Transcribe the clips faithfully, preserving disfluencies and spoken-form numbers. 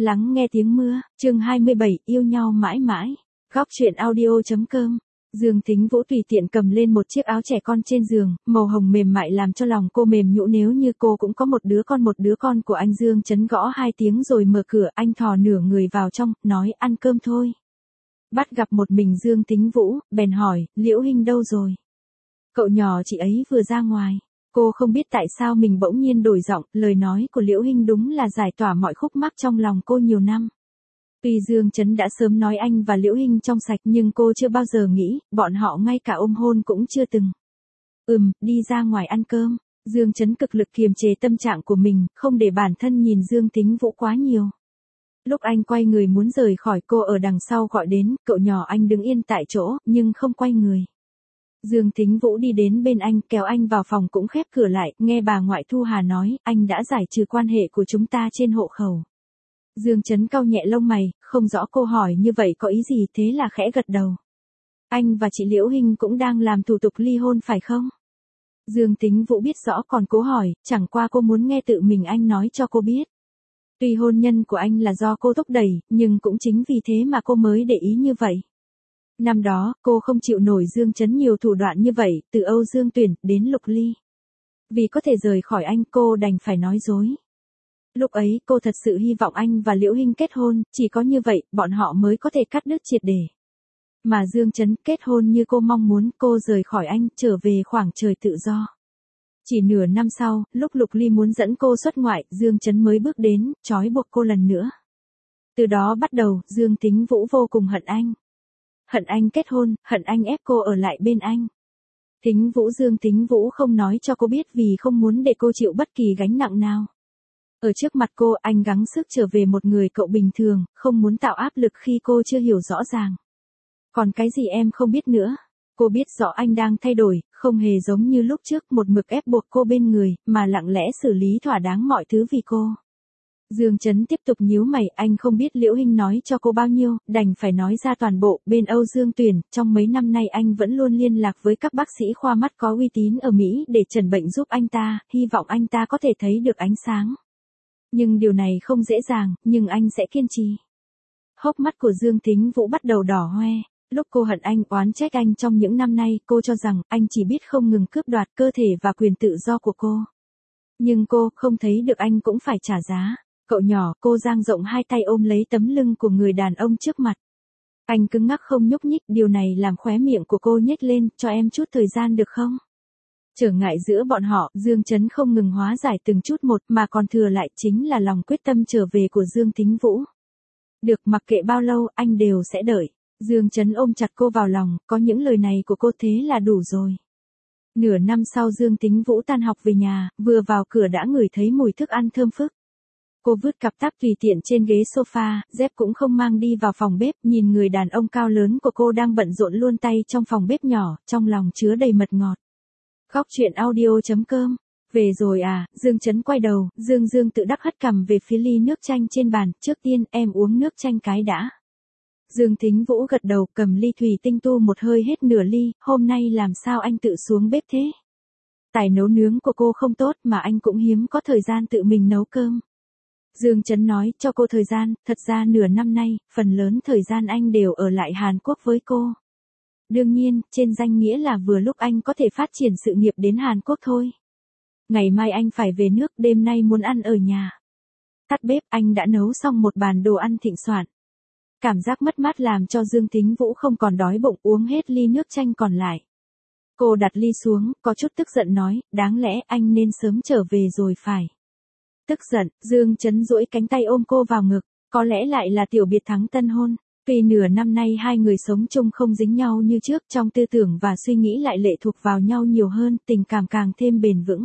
lắng nghe tiếng mưa, chương hai mươi bảy, yêu nhau mãi mãi. Góc truyện audio chấm com. Dương Tính Vũ tùy tiện cầm lên một chiếc áo trẻ con trên giường, màu hồng mềm mại làm cho lòng cô mềm nhũn, nếu như cô cũng có một đứa con một đứa con của anh. Dương Chấn gõ hai tiếng rồi mở cửa, anh thò nửa người vào trong, nói ăn cơm thôi. Bắt gặp một mình Dương Tính Vũ, bèn hỏi, Liễu Hinh đâu rồi? Cậu nhỏ chị ấy vừa ra ngoài. Cô không biết tại sao mình bỗng nhiên đổi giọng, lời nói của Liễu Hinh đúng là giải tỏa mọi khúc mắc trong lòng cô nhiều năm. Tuy Dương Chấn đã sớm nói anh và Liễu Hinh trong sạch nhưng cô chưa bao giờ nghĩ, bọn họ ngay cả ôm hôn cũng chưa từng. Ừm, đi ra ngoài ăn cơm. Dương Chấn cực lực kiềm chế tâm trạng của mình, không để bản thân nhìn Dương Tính Vũ quá nhiều. Lúc anh quay người muốn rời khỏi, cô ở đằng sau gọi đến, cậu nhỏ. Anh đứng yên tại chỗ, nhưng không quay người. Dương Tính Vũ đi đến bên anh, kéo anh vào phòng cũng khép cửa lại, nghe bà ngoại Thu Hà nói, anh đã giải trừ quan hệ của chúng ta trên hộ khẩu. Dương Chấn cau nhẹ lông mày, không rõ cô hỏi như vậy có ý gì, thế là khẽ gật đầu. Anh và chị Liễu Hinh cũng đang làm thủ tục ly hôn phải không? Dương Tính Vũ biết rõ còn cố hỏi, chẳng qua cô muốn nghe tự mình anh nói cho cô biết. Tuy hôn nhân của anh là do cô thúc đẩy, nhưng cũng chính vì thế mà cô mới để ý như vậy. Năm đó, cô không chịu nổi Dương Chấn nhiều thủ đoạn như vậy, từ Âu Dương Tuyển đến Lục Ly. Vì có thể rời khỏi anh, cô đành phải nói dối. Lúc ấy, cô thật sự hy vọng anh và Liễu Hinh kết hôn, chỉ có như vậy, bọn họ mới có thể cắt đứt triệt để. Mà Dương Chấn kết hôn như cô mong muốn, cô rời khỏi anh, trở về khoảng trời tự do. Chỉ nửa năm sau, lúc Lục Ly muốn dẫn cô xuất ngoại, Dương Chấn mới bước đến, trói buộc cô lần nữa. Từ đó bắt đầu, Dương Tính Vũ vô cùng hận anh. Hận anh kết hôn, hận anh ép cô ở lại bên anh. Tính Vũ Dương Tính Vũ không nói cho cô biết vì không muốn để cô chịu bất kỳ gánh nặng nào. Ở trước mặt cô, anh gắng sức trở về một người cậu bình thường, không muốn tạo áp lực khi cô chưa hiểu rõ ràng. Còn cái gì em không biết nữa? Cô biết rõ anh đang thay đổi, không hề giống như lúc trước một mực ép buộc cô bên người, mà lặng lẽ xử lý thỏa đáng mọi thứ vì cô. Dương Chấn tiếp tục nhíu mày, anh không biết Liễu Hinh nói cho cô bao nhiêu, đành phải nói ra toàn bộ. Bên Âu Dương Tuyển, trong mấy năm nay anh vẫn luôn liên lạc với các bác sĩ khoa mắt có uy tín ở Mỹ để chẩn bệnh giúp anh ta, hy vọng anh ta có thể thấy được ánh sáng. Nhưng điều này không dễ dàng, nhưng anh sẽ kiên trì. Hốc mắt của Dương Tính Vũ bắt đầu đỏ hoe. Lúc cô hận anh, oán trách anh trong những năm nay, cô cho rằng anh chỉ biết không ngừng cướp đoạt cơ thể và quyền tự do của cô. Nhưng cô không thấy được anh cũng phải trả giá. Cậu nhỏ, cô dang rộng hai tay ôm lấy tấm lưng của người đàn ông trước mặt. Anh cứng ngắc không nhúc nhích, điều này làm khóe miệng của cô nhếch lên, cho em chút thời gian được không? Trở ngại giữa bọn họ, Dương Chấn không ngừng hóa giải từng chút một, mà còn thừa lại chính là lòng quyết tâm trở về của Dương Tính Vũ. Được, mặc kệ bao lâu, anh đều sẽ đợi. Dương Chấn ôm chặt cô vào lòng, có những lời này của cô thế là đủ rồi. Nửa năm sau Dương Tính Vũ tan học về nhà, vừa vào cửa đã ngửi thấy mùi thức ăn thơm phức. Cô vứt cặp táp tùy tiện trên ghế sofa, dép cũng không mang đi vào phòng bếp, nhìn người đàn ông cao lớn của cô đang bận rộn luôn tay trong phòng bếp nhỏ, trong lòng chứa đầy mật ngọt. Góc truyện audio chấm com. Về rồi à? Dương Chấn quay đầu, Dương Dương tự đắc hất cằm về phía ly nước chanh trên bàn, trước tiên em uống nước chanh cái đã. Dương Tính Vũ gật đầu, cầm ly thủy tinh tu một hơi hết nửa ly, hôm nay làm sao anh tự xuống bếp thế? Tài nấu nướng của cô không tốt mà anh cũng hiếm có thời gian tự mình nấu cơm. Dương Chấn nói, cho cô thời gian, thật ra nửa năm nay, phần lớn thời gian anh đều ở lại Hàn Quốc với cô. Đương nhiên, trên danh nghĩa là vừa lúc anh có thể phát triển sự nghiệp đến Hàn Quốc thôi. Ngày mai anh phải về nước, đêm nay muốn ăn ở nhà. Tắt bếp, anh đã nấu xong một bàn đồ ăn thịnh soạn. Cảm giác mất mát làm cho Dương Tính Vũ không còn đói bụng, uống hết ly nước chanh còn lại. Cô đặt ly xuống, có chút tức giận nói, đáng lẽ anh nên sớm trở về rồi phải. Tức giận, Dương Chấn duỗi cánh tay ôm cô vào ngực, có lẽ lại là tiểu biệt thắng tân hôn. Tuy nửa năm nay hai người sống chung không dính nhau như trước, trong tư tưởng và suy nghĩ lại lệ thuộc vào nhau nhiều hơn, tình cảm càng thêm bền vững.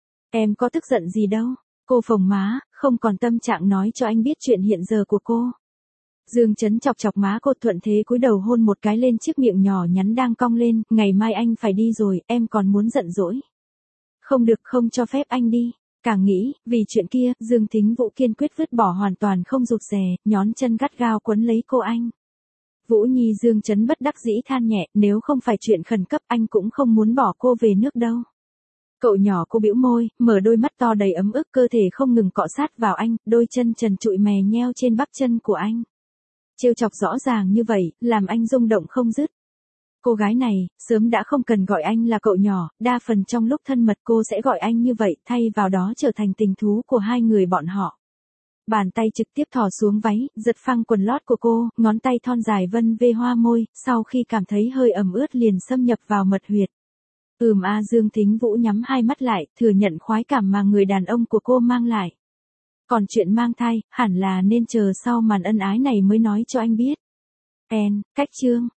Em có tức giận gì đâu? Cô phồng má, không còn tâm trạng nói cho anh biết chuyện hiện giờ của cô. Dương Chấn chọc chọc má cô, thuận thế cúi đầu hôn một cái lên chiếc miệng nhỏ nhắn đang cong lên, ngày mai anh phải đi rồi, em còn muốn giận dỗi. Không được, không cho phép anh đi. Càng nghĩ, vì chuyện kia, Dương Tính Vũ kiên quyết vứt bỏ, hoàn toàn không rụt rè, nhón chân gắt gao quấn lấy cô anh. Vũ Nhi, Dương Chấn bất đắc dĩ than nhẹ, nếu không phải chuyện khẩn cấp anh cũng không muốn bỏ cô về nước đâu. Cậu nhỏ cô bĩu môi, mở đôi mắt to đầy ấm ức, cơ thể không ngừng cọ sát vào anh, đôi chân trần trụi mè nheo trên bắp chân của anh. Trêu chọc rõ ràng như vậy, làm anh rung động không dứt. Cô gái này, sớm đã không cần gọi anh là cậu nhỏ, đa phần trong lúc thân mật cô sẽ gọi anh như vậy, thay vào đó trở thành tình thú của hai người bọn họ. Bàn tay trực tiếp thò xuống váy, giật phăng quần lót của cô, ngón tay thon dài vân về hoa môi, sau khi cảm thấy hơi ẩm ướt liền xâm nhập vào mật huyệt. Ừm a Dương Thính Vũ nhắm hai mắt lại, thừa nhận khoái cảm mà người đàn ông của cô mang lại. Còn chuyện mang thai, hẳn là nên chờ sau màn ân ái này mới nói cho anh biết. En, cách chương.